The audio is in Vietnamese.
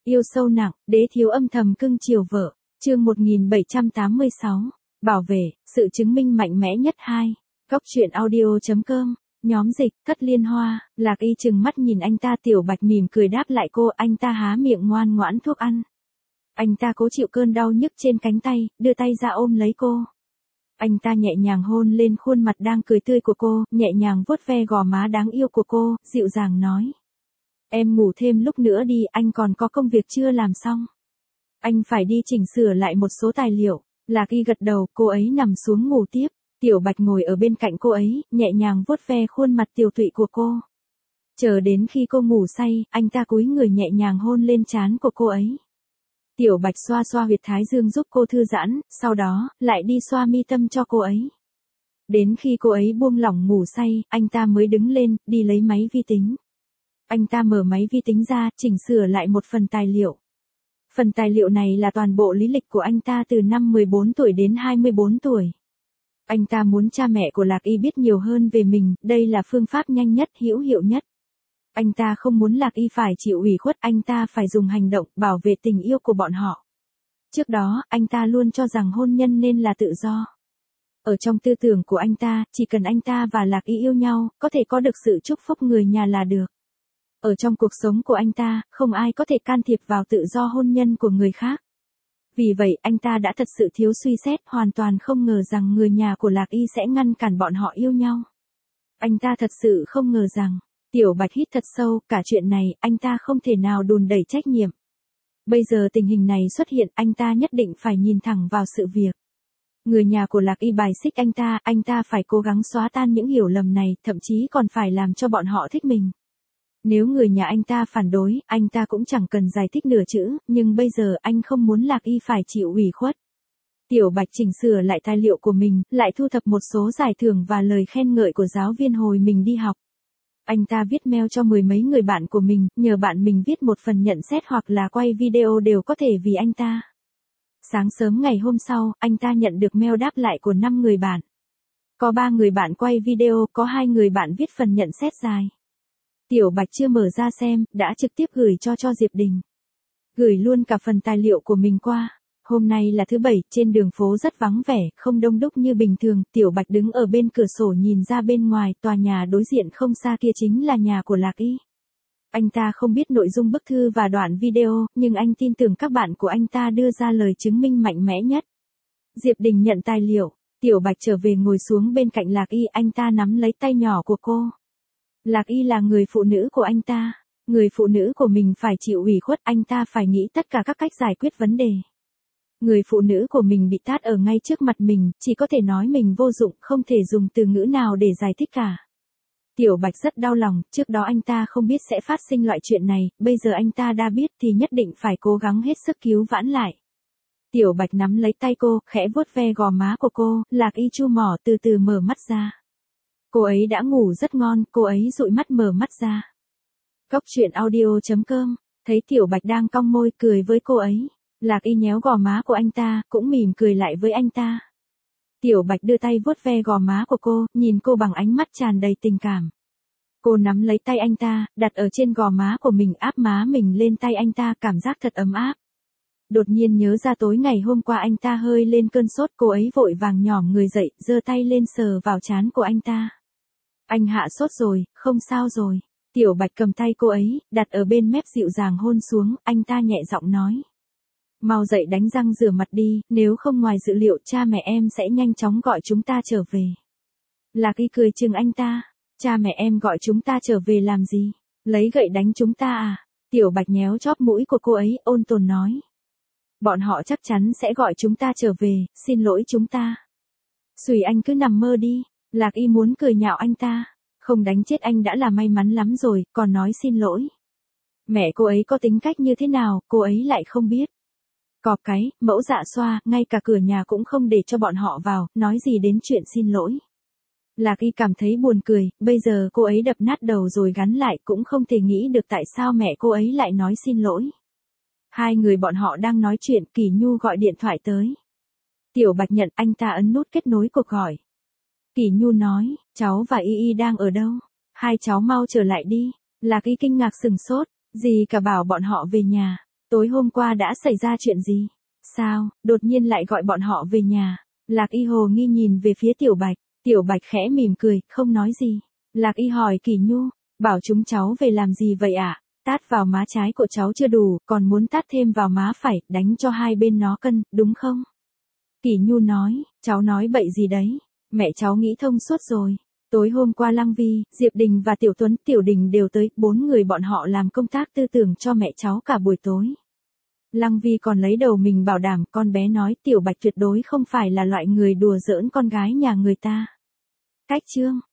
Yêu sâu nặng, đế thiếu âm thầm cưng chiều vợ. Chương 1786. Bảo vệ, sự chứng minh mạnh mẽ nhất 2. Góc truyện audio.com. Nhóm dịch, Cất Liên Hoa. Lạc Y trừng mắt nhìn anh ta. Tiểu Bạch mỉm cười đáp lại cô. Anh ta há miệng ngoan ngoãn thuốc ăn. Anh ta cố chịu cơn đau nhức trên cánh tay, đưa tay ra ôm lấy cô. Anh ta nhẹ nhàng hôn lên khuôn mặt đang cười tươi của cô, nhẹ nhàng vuốt ve gò má đáng yêu của cô, dịu dàng nói. Em ngủ thêm lúc nữa đi, anh còn có công việc chưa làm xong. Anh phải đi chỉnh sửa lại một số tài liệu. Lạc Y gật đầu, cô ấy nằm xuống ngủ tiếp. Tiểu Bạch ngồi ở bên cạnh cô ấy, nhẹ nhàng vuốt ve khuôn mặt tiều tụy của cô. Chờ đến khi cô ngủ say, anh ta cúi người nhẹ nhàng hôn lên trán của cô ấy. Tiểu Bạch xoa xoa huyệt thái dương giúp cô thư giãn, sau đó, lại đi xoa mi tâm cho cô ấy. Đến khi cô ấy buông lỏng ngủ say, anh ta mới đứng lên, đi lấy máy vi tính. Anh ta mở máy vi tính ra, chỉnh sửa lại một phần tài liệu. Phần tài liệu này là toàn bộ lý lịch của anh ta từ năm 14 tuổi đến 24 tuổi. Anh ta muốn cha mẹ của Lạc Y biết nhiều hơn về mình, đây là phương pháp nhanh nhất, hữu hiệu nhất. Anh ta không muốn Lạc Y phải chịu ủy khuất, anh ta phải dùng hành động bảo vệ tình yêu của bọn họ. Trước đó, anh ta luôn cho rằng hôn nhân nên là tự do. Ở trong tư tưởng của anh ta, chỉ cần anh ta và Lạc Y yêu nhau, có thể có được sự chúc phúc người nhà là được. Ở trong cuộc sống của anh ta, không ai có thể can thiệp vào tự do hôn nhân của người khác. Vì vậy, anh ta đã thật sự thiếu suy xét, hoàn toàn không ngờ rằng người nhà của Lạc Y sẽ ngăn cản bọn họ yêu nhau. Anh ta thật sự không ngờ rằng, Tiểu Bạch hít thật sâu, cả chuyện này, anh ta không thể nào đùn đẩy trách nhiệm. Bây giờ tình hình này xuất hiện, anh ta nhất định phải nhìn thẳng vào sự việc. Người nhà của Lạc Y bài xích anh ta phải cố gắng xóa tan những hiểu lầm này, thậm chí còn phải làm cho bọn họ thích mình. Nếu người nhà anh ta phản đối, anh ta cũng chẳng cần giải thích nửa chữ, nhưng bây giờ anh không muốn Lạc Y phải chịu ủy khuất. Tiểu Bạch chỉnh sửa lại tài liệu của mình, lại thu thập một số giải thưởng và lời khen ngợi của giáo viên hồi mình đi học. Anh ta viết mail cho mười mấy người bạn của mình, nhờ bạn mình viết một phần nhận xét hoặc là quay video đều có thể vì anh ta. Sáng sớm ngày hôm sau, anh ta nhận được mail đáp lại của 5 người bạn. Có 3 người bạn quay video, có 2 người bạn viết phần nhận xét dài. Tiểu Bạch chưa mở ra xem, đã trực tiếp gửi cho Diệp Đình. Gửi luôn cả phần tài liệu của mình qua. Hôm nay là thứ Bảy, trên đường phố rất vắng vẻ, không đông đúc như bình thường. Tiểu Bạch đứng ở bên cửa sổ nhìn ra bên ngoài, tòa nhà đối diện không xa kia chính là nhà của Lạc Y. Anh ta không biết nội dung bức thư và đoạn video, nhưng anh tin tưởng các bạn của anh ta đưa ra lời chứng minh mạnh mẽ nhất. Diệp Đình nhận tài liệu, Tiểu Bạch trở về ngồi xuống bên cạnh Lạc Y, anh ta nắm lấy tay nhỏ của cô. Lạc Y là người phụ nữ của anh ta. Người phụ nữ của mình phải chịu ủy khuất, anh ta phải nghĩ tất cả các cách giải quyết vấn đề. Người phụ nữ của mình bị tát ở ngay trước mặt mình, chỉ có thể nói mình vô dụng, không thể dùng từ ngữ nào để giải thích cả. Tiểu Bạch rất đau lòng, trước đó anh ta không biết sẽ phát sinh loại chuyện này, bây giờ anh ta đã biết thì nhất định phải cố gắng hết sức cứu vãn lại. Tiểu Bạch nắm lấy tay cô, khẽ vuốt ve gò má của cô, Lạc Y chu mỏ từ từ mở mắt ra. Cô ấy đã ngủ rất ngon, cô ấy dụi mắt mở mắt ra. Góc truyện audio.com, thấy Tiểu Bạch đang cong môi cười với cô ấy. Lạc Y nhéo gò má của anh ta, cũng mỉm cười lại với anh ta. Tiểu Bạch đưa tay vuốt ve gò má của cô, nhìn cô bằng ánh mắt tràn đầy tình cảm. Cô nắm lấy tay anh ta, đặt ở trên gò má của mình, áp má mình lên tay anh ta, cảm giác thật ấm áp. Đột nhiên nhớ ra tối ngày hôm qua anh ta hơi lên cơn sốt, cô ấy vội vàng nhỏm người dậy, giơ tay lên sờ vào trán của anh ta. Anh hạ sốt rồi, không sao rồi. Tiểu Bạch cầm tay cô ấy, đặt ở bên mép dịu dàng hôn xuống, anh ta nhẹ giọng nói. Mau dậy đánh răng rửa mặt đi, nếu không ngoài dự liệu cha mẹ em sẽ nhanh chóng gọi chúng ta trở về. Lạc Y cười chừng anh ta. Cha mẹ em gọi chúng ta trở về làm gì? Lấy gậy đánh chúng ta à? Tiểu Bạch nhéo chóp mũi của cô ấy, ôn tồn nói. Bọn họ chắc chắn sẽ gọi chúng ta trở về, xin lỗi chúng ta. Xùi anh cứ nằm mơ đi. Lạc Y muốn cười nhạo anh ta. Không đánh chết anh đã là may mắn lắm rồi, còn nói xin lỗi. Mẹ cô ấy có tính cách như thế nào, cô ấy lại không biết. Cọp cái, mẫu dạ xoa, ngay cả cửa nhà cũng không để cho bọn họ vào, nói gì đến chuyện xin lỗi. Lạc Y cảm thấy buồn cười, bây giờ cô ấy đập nát đầu rồi gắn lại, cũng không thể nghĩ được tại sao mẹ cô ấy lại nói xin lỗi. Hai người bọn họ đang nói chuyện, Kỳ Nhu gọi điện thoại tới. Tiểu Bạch nhận, anh ta ấn nút kết nối cuộc gọi. Kỳ Nhu nói, cháu và Y Y đang ở đâu? Hai cháu mau trở lại đi. Lạc Y kinh ngạc sừng sốt, gì cả bảo bọn họ về nhà. Tối hôm qua đã xảy ra chuyện gì? Sao, đột nhiên lại gọi bọn họ về nhà? Lạc Y hồ nghi nhìn về phía Tiểu Bạch khẽ mỉm cười, không nói gì. Lạc Y hỏi Kỷ Nhu, bảo chúng cháu về làm gì vậy ạ? Tát vào má trái của cháu chưa đủ, còn muốn tát thêm vào má phải, đánh cho hai bên nó cân, đúng không? Kỷ Nhu nói, cháu nói bậy gì đấy? Mẹ cháu nghĩ thông suốt rồi. Tối hôm qua Lăng Vi, Diệp Đình và Tiểu Tuấn, Tiểu Đình đều tới, 4 người bọn họ làm công tác tư tưởng cho mẹ cháu cả buổi tối. Lăng Vi còn lấy đầu mình bảo đảm, con bé nói Tiểu Bạch tuyệt đối không phải là loại người đùa giỡn con gái nhà người ta. Cách chương